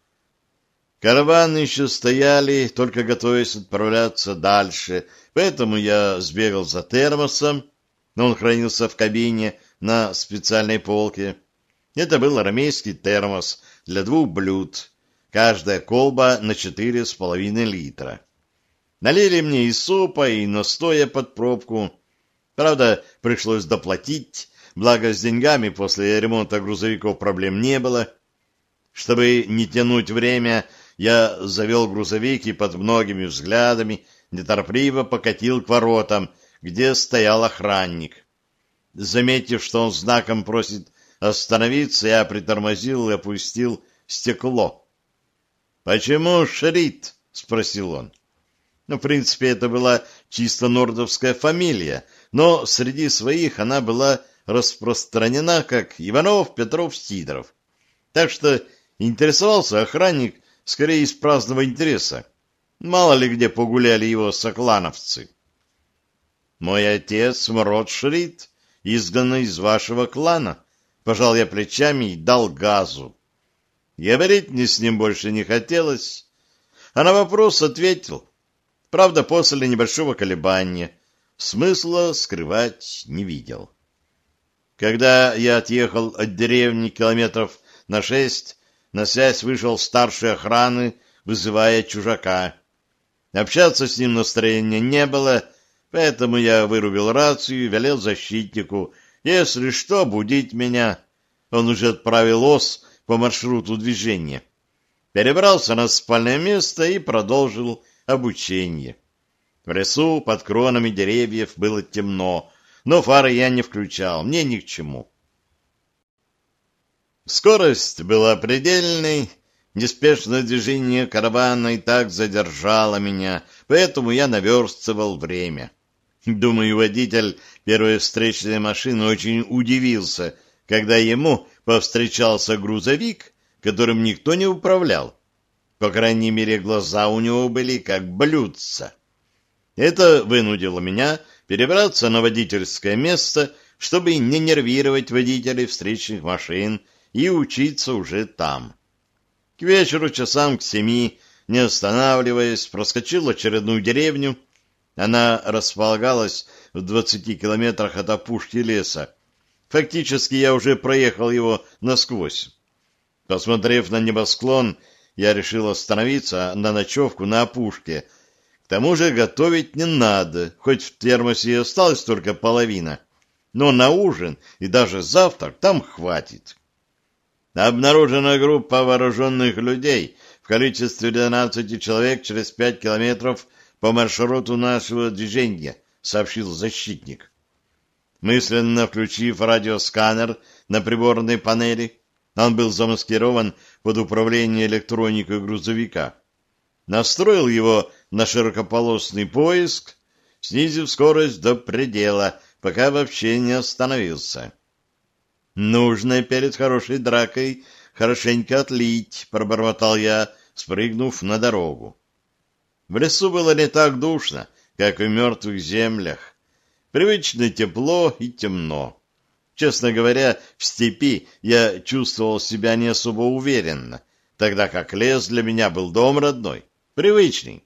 Караваны еще стояли, только готовясь отправляться дальше, поэтому я сбегал за термосом, но он хранился в кабине на специальной полке. Это был армейский термос для двух блюд, каждая колба на четыре с половиной литра. Налили мне и супа, и настоя под пробку. Правда, пришлось доплатить, благо с деньгами после ремонта грузовиков проблем не было. Чтобы не тянуть время, я завел грузовик и под многими взглядами неторопливо покатил к воротам, где стоял охранник. Заметив, что он знаком просит остановиться, я притормозил и опустил стекло. «Почему Шрид?» — спросил он. Ну, в принципе, это была чисто нордовская фамилия, но среди своих она была распространена как Иванов, Петров, Сидоров. Так что интересовался охранник скорее из праздного интереса. Мало ли где погуляли его соклановцы. «Мой отец Мрот Шрид, изгнанный из вашего клана», — пожал я плечами и дал газу. Говорить мне с ним больше не хотелось, а на вопрос ответил. Правда, после небольшого колебания смысла скрывать не видел. Когда я отъехал от деревни километров на шесть, на связь вышел старший охраны, вызывая чужака. Общаться с ним настроения не было, поэтому я вырубил рацию и велел защитнику, если что, будить меня. Он уже отправил ос по маршруту движения. Перебрался на спальное место и продолжил обучение. В лесу под кронами деревьев было темно, но фары я не включал, мне ни к чему. Скорость была предельной, неспешное движение каравана и так задержало меня, поэтому я наверстывал время. Думаю, водитель первой встречной машины очень удивился, когда ему повстречался грузовик, которым никто не управлял. По крайней мере, глаза у него были как блюдца. Это вынудило меня перебраться на водительское место, чтобы не нервировать водителей встречных машин и учиться уже там. К вечеру, часам к семи, не останавливаясь, проскочил очередную деревню. Она располагалась в двадцати километрах от опушки леса. Фактически я уже проехал его насквозь. Посмотрев на небосклон, я решил остановиться на ночевку на опушке. К тому же готовить не надо, хоть в термосе и осталась только половина. Но на ужин и даже завтрак там хватит. Обнаружена группа вооруженных людей в количестве двенадцати человек через пять километров по маршруту нашего движения, сообщил защитник. Мысленно включив радиосканер на приборной панели, он был замаскирован под управление электроникой грузовика. Настроил его на широкополосный поиск, снизив скорость до предела, пока вообще не остановился. «Нужно перед хорошей дракой хорошенько отлить», — пробормотал я, спрыгнув на дорогу. В лесу было не так душно, как в мертвых землях. Привычно тепло и темно. Честно говоря, в степи я чувствовал себя не особо уверенно, тогда как лес для меня был дом родной, привычный.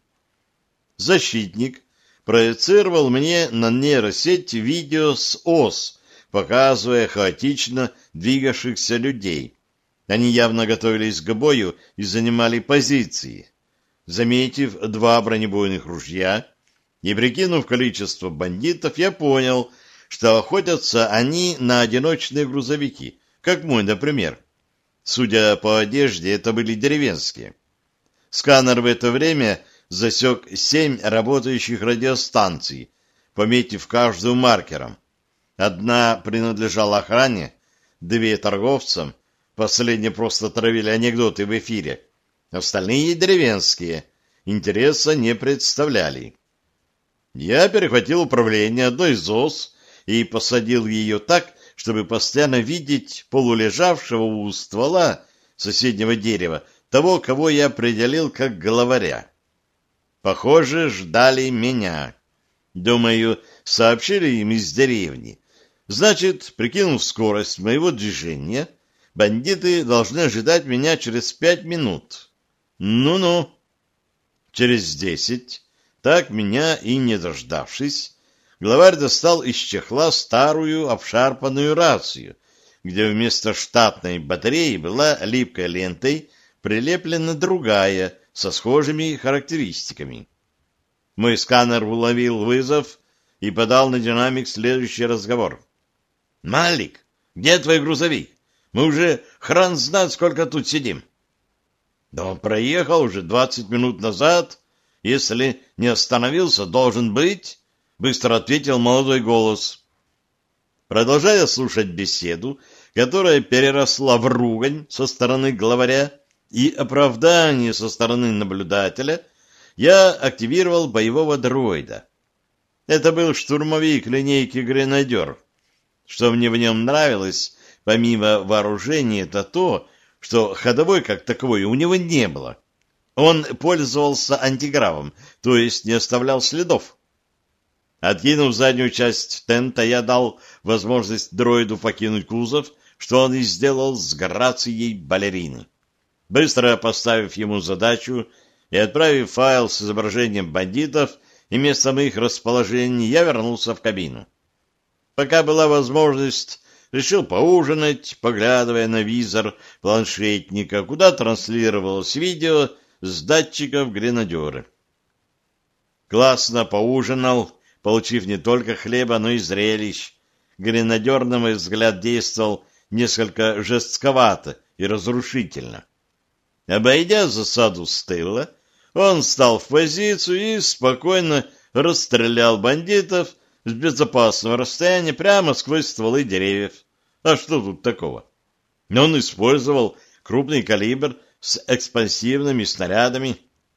Защитник проецировал мне на нейросеть видео с ОС, показывая хаотично двигавшихся людей. Они явно готовились к бою и занимали позиции. Заметив два бронебойных ружья и прикинув количество бандитов, я понял, что охотятся они на одиночные грузовики, как мой, например. Судя по одежде, это были деревенские. Сканер в это время засек семь работающих радиостанций, пометив каждую маркером. Одна принадлежала охране, две торговцам, последние просто травили анекдоты в эфире, остальные деревенские, интереса не представляли. Я перехватил управление одной из ОС и посадил ее так, чтобы постоянно видеть полулежавшего у ствола соседнего дерева того, кого я определил как главаря. Похоже, ждали меня. Думаю, сообщили им из деревни. Значит, прикинув скорость моего движения, бандиты должны ожидать меня через пять минут. Ну-ну. Через десять, так меня и не дождавшись, главарь достал из чехла старую обшарпанную рацию, где вместо штатной батареи была липкой лентой прилеплена другая, со схожими характеристиками. Мой сканер уловил вызов и подал на динамик следующий разговор. «Малик, где твой грузовик? Мы уже хрен знает, сколько тут сидим». «Да он проехал уже двадцать минут назад. Если не остановился, должен быть», — быстро ответил молодой голос. Продолжая слушать беседу, которая переросла в ругань со стороны главаря и оправдание со стороны наблюдателя, я активировал боевого дроида. Это был штурмовик линейки «Гренадер». Что мне в нем нравилось, помимо вооружения, это то, что ходовой как таковой у него не было. Он пользовался антигравом, то есть не оставлял следов. Откинув заднюю часть тента, я дал возможность дроиду покинуть кузов, что он и сделал с грацией балерины. Быстро поставив ему задачу и отправив файл с изображением бандитов и местом их расположения, я вернулся в кабину. Пока была возможность, решил поужинать, поглядывая на визор планшетника, куда транслировалось видео с датчиков гренадеры. Классно поужинал, получив не только хлеба, но и зрелищ. Гренадер, на мой взгляд, действовал несколько жестковато и разрушительно. Обойдя засаду с тыла, он встал в позицию и спокойно расстрелял бандитов с безопасного расстояния прямо сквозь стволы деревьев. А что тут такого? Он использовал крупный калибр с экспансивными снарядами.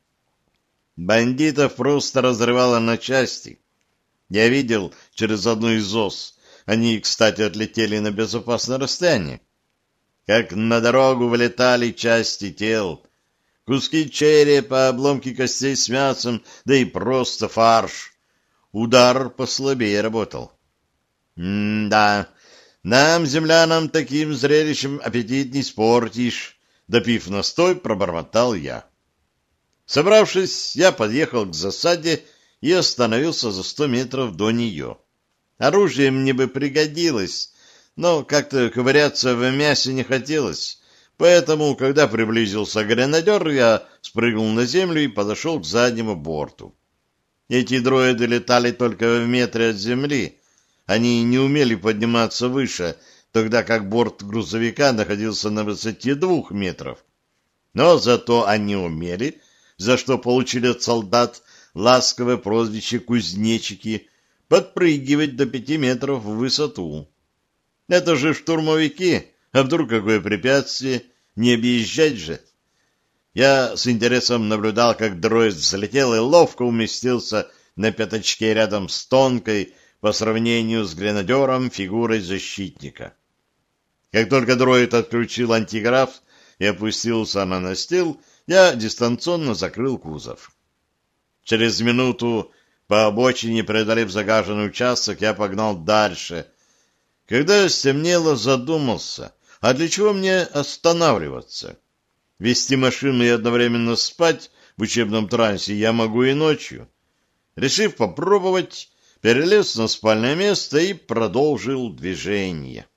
Бандитов просто разрывало на части. Я видел через одну из ос. Они, кстати, отлетели на безопасное расстояние. Как на дорогу вылетали части тел. Куски черепа, обломки костей с мясом, да и просто фарш. Удар послабее работал. М-да, нам, землянам, таким зрелищем аппетит не испортишь. Допив настой, пробормотал я. Собравшись, я подъехал к засаде и остановился за сто метров до нее. Оружие мне бы пригодилось, но как-то ковыряться в мясе не хотелось, поэтому, когда приблизился гренадер, я спрыгнул на землю и подошел к заднему борту. Эти дроиды летали только в метре от земли, они не умели подниматься выше, тогда как борт грузовика находился на высоте двух метров. Но зато они умели, за что получили от солдат ласковое прозвище «кузнечики», подпрыгивать до пяти метров в высоту. Это же штурмовики, а вдруг какое препятствие, не объезжать же. Я с интересом наблюдал, как дроид взлетел и ловко уместился на пятачке рядом с тонкой, по сравнению с гренадером, фигурой защитника. Как только дроид отключил антиграф и опустился на настил, я дистанционно закрыл кузов. Через минуту по обочине, преодолев загаженный участок, я погнал дальше. Когда стемнело, задумался, а для чего мне останавливаться? Вести машину и одновременно спать в учебном трансе я могу и ночью. Решив попробовать, перелез на спальное место и продолжил движение.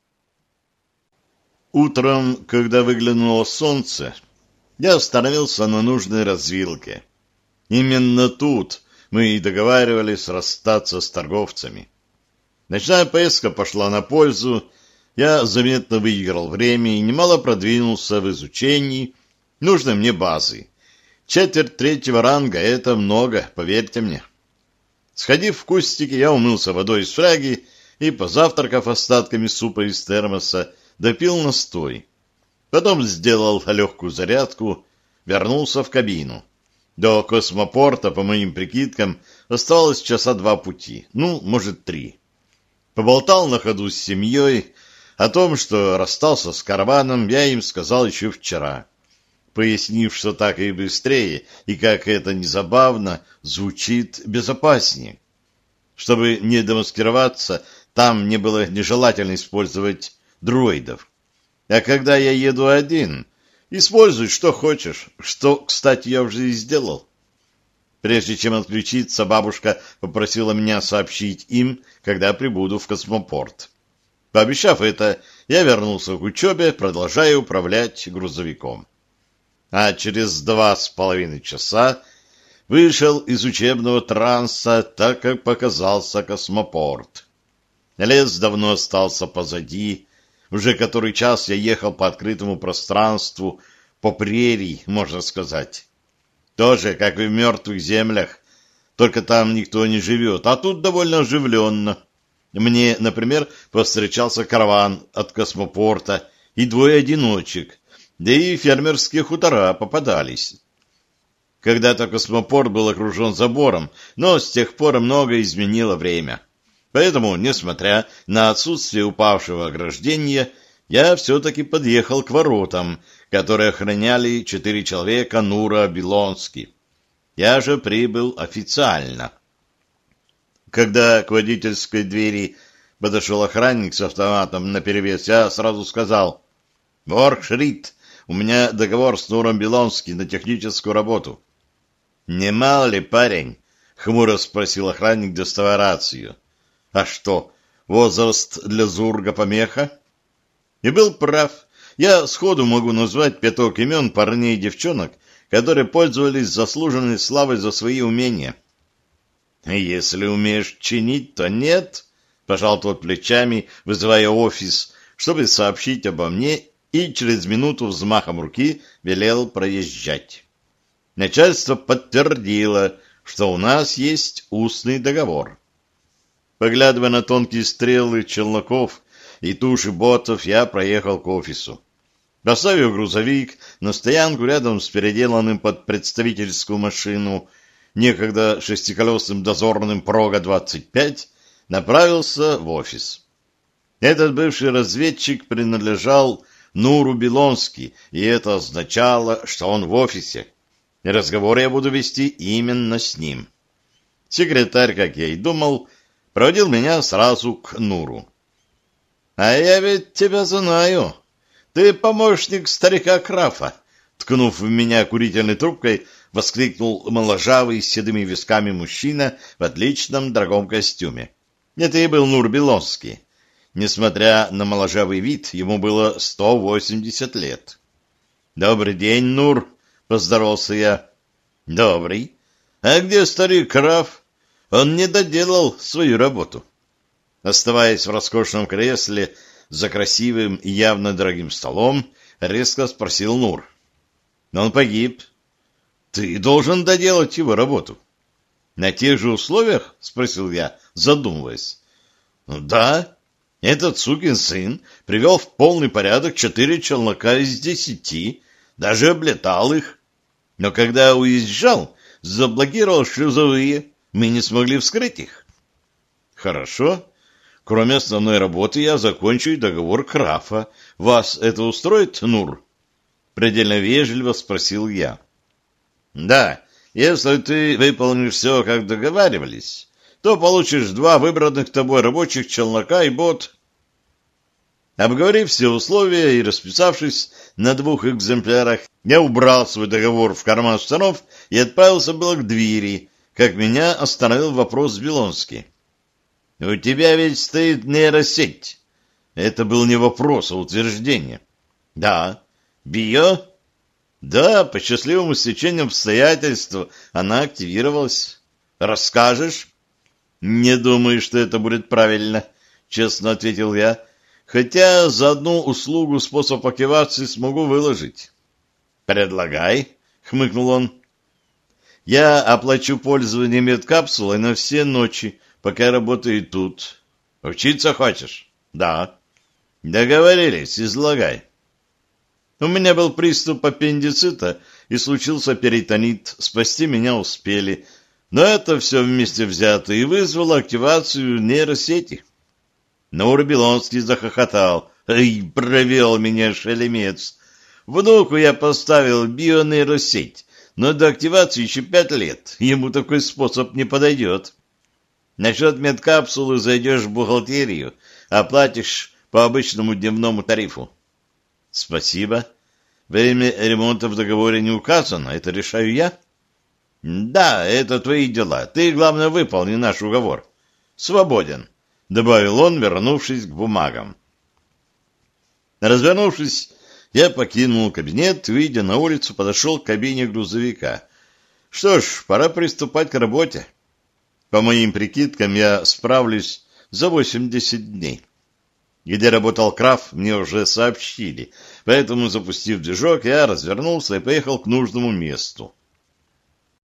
Утром, когда выглянуло солнце, я остановился на нужной развилке. Именно тут мы и договаривались расстаться с торговцами. Ночная поездка пошла на пользу, я заметно выиграл время и немало продвинулся в изучении нужной мне базы. Четверть третьего ранга — это много, поверьте мне. Сходив в кустики, я умылся водой из фляги и, позавтракав остатками супа из термоса, допил настой. Потом сделал легкую зарядку, вернулся в кабину. До космопорта, по моим прикидкам, оставалось часа два пути, ну, может, три. Поболтал на ходу с семьей. О том, что расстался с караваном, я им сказал еще вчера, пояснив, что так и быстрее, и, как это ни забавно, звучит безопаснее. Чтобы не демаскироваться, там не было нежелательно использовать дроидов. А когда я еду один, используй что хочешь, что, кстати, я уже и сделал. Прежде чем отключиться, бабушка попросила меня сообщить им, когда прибуду в космопорт. Пообещав это, я вернулся к учебе, продолжая управлять грузовиком. А через два с половиной часа вышел из учебного транса, так как показался космопорт. Лес давно остался позади. Уже который час я ехал по открытому пространству, по прерии, можно сказать. Тоже, как и в мертвых землях, только там никто не живет, а тут довольно оживленно. Мне, например, повстречался караван от космопорта и двое одиночек, да и фермерские хутора попадались. Когда-то космопорт был окружен забором, но с тех пор много изменило время. Поэтому, несмотря на отсутствие упавшего ограждения, я все-таки подъехал к воротам, которые охраняли четыре человека Нура Белонски. Я же прибыл официально. Когда к водительской двери подошел охранник с автоматом наперевес, я сразу сказал: «Воркшрит, у меня договор с Нуром Белонски на техническую работу». «Не мало ли, парень?» — хмуро спросил охранник, доставая рацию. «А что, возраст для Зурга помеха?» И был прав. Я сходу могу назвать пяток имен парней и девчонок, которые пользовались заслуженной славой за свои умения. «Если умеешь чинить, то нет», — пожал тот плечами, вызывая офис, чтобы сообщить обо мне, и через минуту взмахом руки велел проезжать. Начальство подтвердило, что у нас есть устный договор. Поглядывая на тонкие стрелы челноков и туши ботов, я проехал к офису. Поставив грузовик на стоянку рядом с переделанным под представительскую машину некогда шестиколесным дозорным Прога двадцать пять, направился в офис. Этот бывший разведчик принадлежал Нуру Белонски, и это означало, что он в офисе. И разговор я буду вести именно с ним. Секретарь, как я и думал, проводил меня сразу к Нуру. «А я ведь тебя знаю. Ты помощник старика Крафа», — ткнув в меня курительной трубкой, воскликнул моложавый с седыми висками мужчина в отличном дорогом костюме. Это и был Нур Белонски. Несмотря на моложавый вид, ему было сто восемьдесят лет. «Добрый день, Нур», — поздоровался я. «Добрый. А где старик Краф? Он не доделал свою работу». Оставаясь в роскошном кресле за красивым и явно дорогим столом, резко спросил Нур. «Он погиб. Ты должен доделать его работу». «На тех же условиях?» — спросил я, задумываясь. «Ну да. Этот сукин сын привел в полный порядок четыре челнока из десяти, даже облетал их. Но когда уезжал, заблокировал шлюзовые, мы не смогли вскрыть их». «Хорошо. Кроме основной работы я закончу и договор Крафа. Вас это устроит, Нур?» Предельно вежливо спросил я. «Да, если ты выполнишь все, как договаривались, то получишь два выбранных тобой рабочих челнока и бот». Обговорив все условия и расписавшись на двух экземплярах, я убрал свой договор в карман штанов и отправился было к двери, как меня остановил вопрос Белонский. «У тебя ведь стоит нейросеть». Это был не вопрос, а утверждение. «Да». «Био?» «Да, по счастливому стечению обстоятельств она активировалась». «Расскажешь?» «Не думаю, что это будет правильно», — честно ответил я, «хотя за одну услугу способ активации смогу выложить». «Предлагай», — хмыкнул он. «Я оплачу пользование медкапсулой на все ночи, пока я работаю тут». «Учиться хочешь?» «Да». «Договорились, излагай». У меня был приступ аппендицита и случился перитонит. Спасти меня успели. Но это все вместе взято и вызвало активацию нейросети. Наурбелонский захохотал. «Ай, провел меня шелемец! Внуку я поставил бионейросеть, но до активации еще пять лет. Ему такой способ не подойдет. Насчет медкапсулы зайдешь в бухгалтерию, оплатишь по обычному дневному тарифу». «Спасибо. Время ремонта в договоре не указано. Это решаю я?» «Да, это твои дела. Ты, главное, выполни наш уговор. Свободен», — добавил он, вернувшись к бумагам. Развернувшись, я покинул кабинет, выйдя на улицу, подошел к кабине грузовика. Что ж, пора приступать к работе. По моим прикидкам, я справлюсь за восемьдесят дней. Где работал Краф, мне уже сообщили, поэтому, запустив движок, я развернулся и поехал к нужному месту.